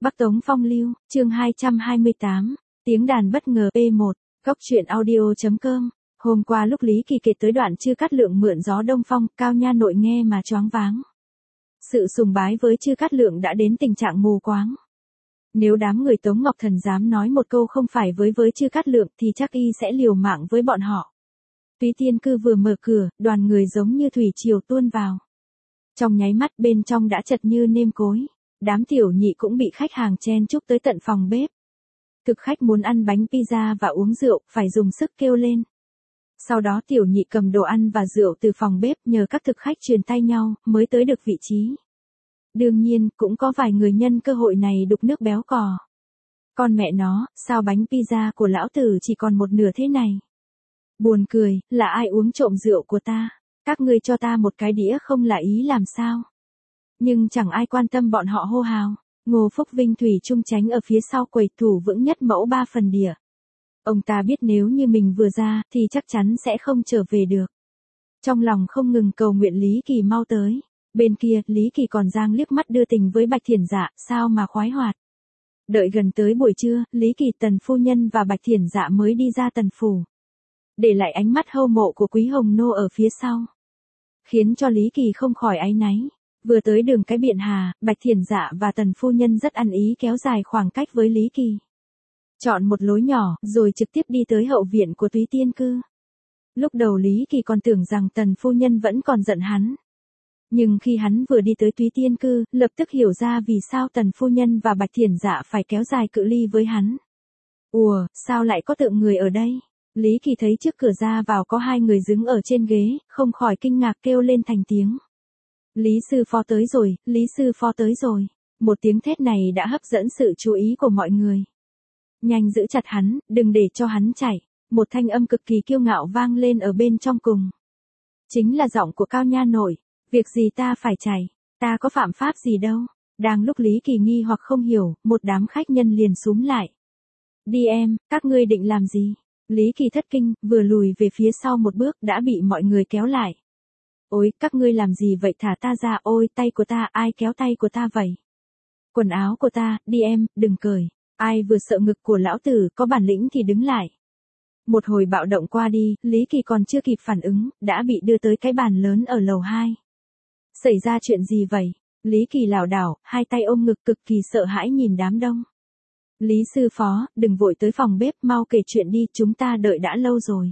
Bắc Tống Phong Lưu, chương 228, tiếng đàn bất ngờ P1, góc truyện audio.com. Hôm qua lúc Lý Kỳ kể tới đoạn Chư Cát Lượng mượn gió đông phong, Cao Nha Nội nghe mà choáng váng. Sự sùng bái với Chư Cát Lượng đã đến tình trạng mù quáng. Nếu đám người Tống Ngọc Thần dám nói một câu không phải với Chư Cát Lượng thì chắc y sẽ liều mạng với bọn họ. Túy Tiên Cư vừa mở cửa, đoàn người giống như thủy triều tuôn vào. Trong nháy mắt bên trong đã chật như nêm cối. Đám tiểu nhị cũng bị khách hàng chen chúc tới tận phòng bếp. Thực khách muốn ăn bánh pizza và uống rượu, phải dùng sức kêu lên. Sau đó tiểu nhị cầm đồ ăn và rượu từ phòng bếp nhờ các thực khách truyền tay nhau, mới tới được vị trí. Đương nhiên, cũng có vài người nhân cơ hội này đục nước béo cò. Con mẹ nó, sao bánh pizza của lão tử chỉ còn một nửa thế này? Buồn cười, là ai uống trộm rượu của ta? Các ngươi cho ta một cái đĩa không là ý làm sao? Nhưng chẳng ai quan tâm bọn họ hô hào. Ngô Phúc Vinh thủy chung tránh ở phía sau quầy thủ vững nhất mẫu 3 phần đĩa. Ông ta biết nếu như mình vừa ra thì chắc chắn sẽ không trở về được. Trong lòng không ngừng cầu nguyện Lý Kỳ mau tới. Bên kia, Lý Kỳ còn giang liếc mắt đưa tình với Bạch Thiển Dạ, sao mà khoái hoạt. Đợi gần tới buổi trưa, Lý Kỳ Tần phu nhân và Bạch Thiển Dạ mới đi ra tần phủ. Để lại ánh mắt hâm mộ của Quý Hồng Nô ở phía sau. Khiến cho Lý Kỳ không khỏi áy náy. Vừa tới đường cái Biện Hà, Bạch Thiển Dạ và Tần phu nhân rất ăn ý kéo dài khoảng cách với Lý Kỳ. Chọn một lối nhỏ, rồi trực tiếp đi tới hậu viện của Túy Tiên Cư. Lúc đầu Lý Kỳ còn tưởng rằng Tần phu nhân vẫn còn giận hắn. Nhưng khi hắn vừa đi tới Túy Tiên Cư, lập tức hiểu ra vì sao Tần phu nhân và Bạch Thiển Dạ phải kéo dài cự ly với hắn. Ủa, sao lại có tượng người ở đây? Lý Kỳ thấy trước cửa ra vào có hai người đứng ở trên ghế, không khỏi kinh ngạc kêu lên thành tiếng. Lý sư phó tới rồi, Lý sư phó tới rồi. Một tiếng thét này đã hấp dẫn sự chú ý của mọi người. Nhanh giữ chặt hắn, đừng để cho hắn chạy. Một thanh âm cực kỳ kiêu ngạo vang lên ở bên trong cùng. Chính là giọng của Cao Nha Nội. Việc gì ta phải chạy, ta có phạm pháp gì đâu. Đang lúc Lý Kỳ nghi hoặc không hiểu, một đám khách nhân liền xúm lại. Đi em, các ngươi định làm gì? Lý Kỳ thất kinh, vừa lùi về phía sau một bước đã bị mọi người kéo lại. Ôi, các ngươi làm gì vậy, thả ta ra, ôi, tay của ta, ai kéo tay của ta vậy? Quần áo của ta, đi em, đừng cởi. Ai vừa sợ ngực của lão tử, có bản lĩnh thì đứng lại. Một hồi bạo động qua đi, Lý Kỳ còn chưa kịp phản ứng, đã bị đưa tới cái bàn lớn ở lầu 2. Xảy ra chuyện gì vậy? Lý Kỳ lảo đảo, hai tay ôm ngực cực kỳ sợ hãi nhìn đám đông. Lý sư phó, đừng vội tới phòng bếp, mau kể chuyện đi, chúng ta đợi đã lâu rồi.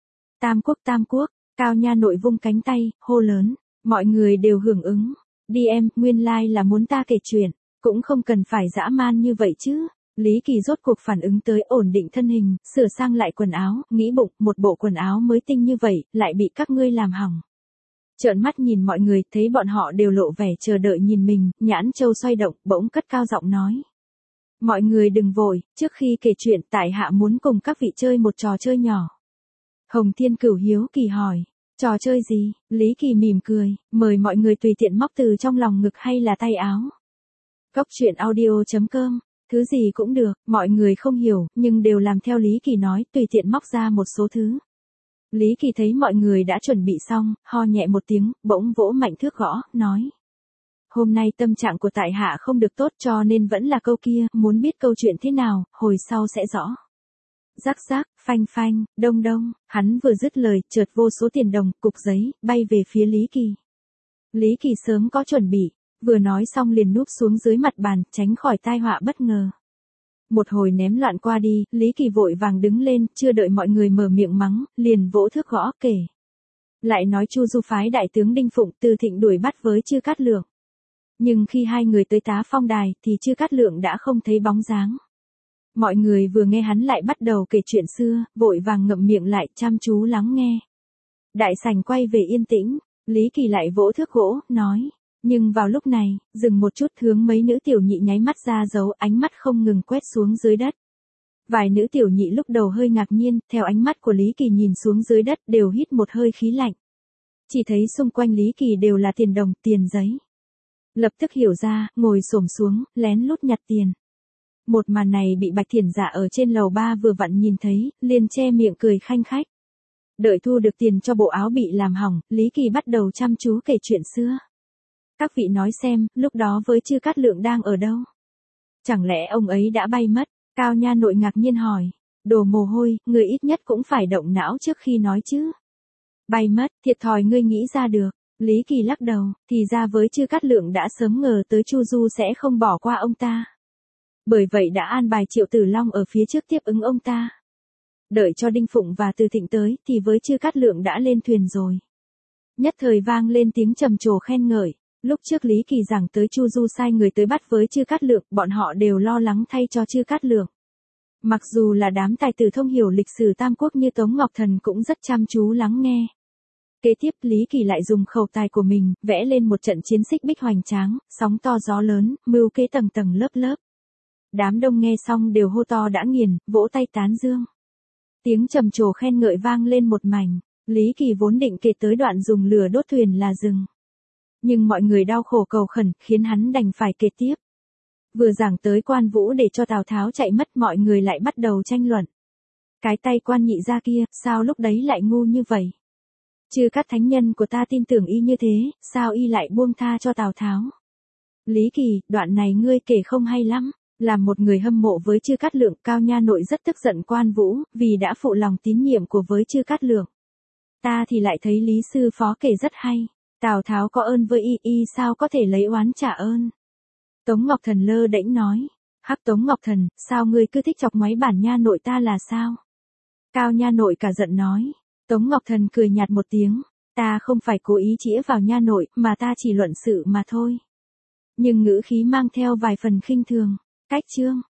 Tam quốc. Cao Nha Nội vung cánh tay, hô lớn, mọi người đều hưởng ứng. Đi em, nguyên lai là muốn ta kể chuyện, cũng không cần phải dã man như vậy chứ. Lý Kỳ rốt cuộc phản ứng tới, ổn định thân hình, sửa sang lại quần áo, nghĩ bụng, một bộ quần áo mới tinh như vậy, lại bị các ngươi làm hỏng. Trợn mắt nhìn mọi người, thấy bọn họ đều lộ vẻ chờ đợi nhìn mình, nhãn châu xoay động, bỗng cất cao giọng nói. Mọi người đừng vội, trước khi kể chuyện, tại hạ muốn cùng các vị chơi một trò chơi nhỏ. Hồng Thiên Cửu hiếu kỳ hỏi, trò chơi gì? Lý Kỳ mỉm cười, mời mọi người tùy tiện móc từ trong lòng ngực hay là tay áo. Góc truyện audio.com, thứ gì cũng được, mọi người không hiểu, nhưng đều làm theo Lý Kỳ nói, tùy tiện móc ra một số thứ. Lý Kỳ thấy mọi người đã chuẩn bị xong, ho nhẹ một tiếng, bỗng vỗ mạnh thước gõ, nói. Hôm nay tâm trạng của tại hạ không được tốt cho nên vẫn là câu kia, muốn biết câu chuyện thế nào, hồi sau sẽ rõ. Rắc rắc, phanh phanh, đông đông, hắn vừa dứt lời, chợt vô số tiền đồng, cục giấy, bay về phía Lý Kỳ. Lý Kỳ sớm có chuẩn bị, vừa nói xong liền núp xuống dưới mặt bàn, tránh khỏi tai họa bất ngờ. Một hồi ném loạn qua đi, Lý Kỳ vội vàng đứng lên, chưa đợi mọi người mở miệng mắng, liền vỗ thước gõ kể. Lại nói Chu Du phái đại tướng Đinh Phụng từ Thịnh đuổi bắt với Chư Cát Lượng. Nhưng khi hai người tới Tá Phong đài thì Chư Cát Lượng đã không thấy bóng dáng. Mọi người vừa nghe hắn lại bắt đầu kể chuyện xưa, vội vàng ngậm miệng lại chăm chú lắng nghe. Đại sảnh quay về yên tĩnh, Lý Kỳ lại vỗ thước gỗ, nói. Nhưng vào lúc này, dừng một chút hướng mấy nữ tiểu nhị nháy mắt ra dấu, ánh mắt không ngừng quét xuống dưới đất. Vài nữ tiểu nhị lúc đầu hơi ngạc nhiên, theo ánh mắt của Lý Kỳ nhìn xuống dưới đất đều hít một hơi khí lạnh. Chỉ thấy xung quanh Lý Kỳ đều là tiền đồng, tiền giấy. Lập tức hiểu ra, ngồi xổm xuống, lén lút nhặt tiền. Một màn này bị Bạch Thiển Dạ ở trên lầu 3 vừa vặn nhìn thấy, liền che miệng cười khanh khách. Đợi thu được tiền cho bộ áo bị làm hỏng, Lý Kỳ bắt đầu chăm chú kể chuyện xưa. Các vị nói xem, lúc đó với Chư Cát Lượng đang ở đâu? Chẳng lẽ ông ấy đã bay mất? Cao Nha Nội ngạc nhiên hỏi. Đồ mồ hôi, ngươi ít nhất cũng phải động não trước khi nói chứ. Bay mất, thiệt thòi ngươi nghĩ ra được. Lý Kỳ lắc đầu, thì ra với Chư Cát Lượng đã sớm ngờ tới Chu Du sẽ không bỏ qua ông ta. Bởi vậy đã an bài Triệu Tử Long ở phía trước tiếp ứng ông ta. Đợi cho Đinh Phụng và Từ Thịnh tới thì với Chư Cát Lượng đã lên thuyền rồi. Nhất thời vang lên tiếng trầm trồ khen ngợi. Lúc trước Lý Kỳ giảng tới Chu Du sai người tới bắt với Chư Cát Lượng, bọn họ đều lo lắng thay cho Chư Cát Lượng. Mặc dù là đám tài tử thông hiểu lịch sử Tam Quốc như Tống Ngọc Thần cũng rất chăm chú lắng nghe. Kế tiếp Lý Kỳ lại dùng khẩu tài của mình, vẽ lên một trận chiến xích bích hoành tráng, sóng to gió lớn, mưu kế tầng tầng lớp lớp. Đám đông nghe xong đều hô to đã nghiền, vỗ tay tán dương. Tiếng trầm trồ khen ngợi vang lên một mảnh. Lý Kỳ vốn định kể tới đoạn dùng lửa đốt thuyền là dừng. Nhưng mọi người đau khổ cầu khẩn, khiến hắn đành phải kể tiếp. Vừa giảng tới Quan Vũ để cho Tào Tháo chạy mất, mọi người lại bắt đầu tranh luận. Cái tay Quan Nhị gia kia, sao lúc đấy lại ngu như vậy? Chư các thánh nhân của ta tin tưởng y như thế, sao y lại buông tha cho Tào Tháo? Lý Kỳ, đoạn này ngươi kể không hay lắm. Làm một người hâm mộ với Chư Cát Lượng, Cao Nha Nội rất tức giận Quan Vũ, vì đã phụ lòng tín nhiệm của với Chư Cát Lượng. Ta thì lại thấy Lý sư phó kể rất hay. Tào Tháo có ơn với y sao có thể lấy oán trả ơn. Tống Ngọc Thần lơ đễnh nói. Hắc Tống Ngọc Thần, sao ngươi cứ thích chọc ngoáy bản Nha Nội ta là sao? Cao Nha Nội cả giận nói. Tống Ngọc Thần cười nhạt một tiếng. Ta không phải cố ý chĩa vào Nha Nội, mà ta chỉ luận sự mà thôi. Nhưng ngữ khí mang theo vài phần khinh thường. Cách chương.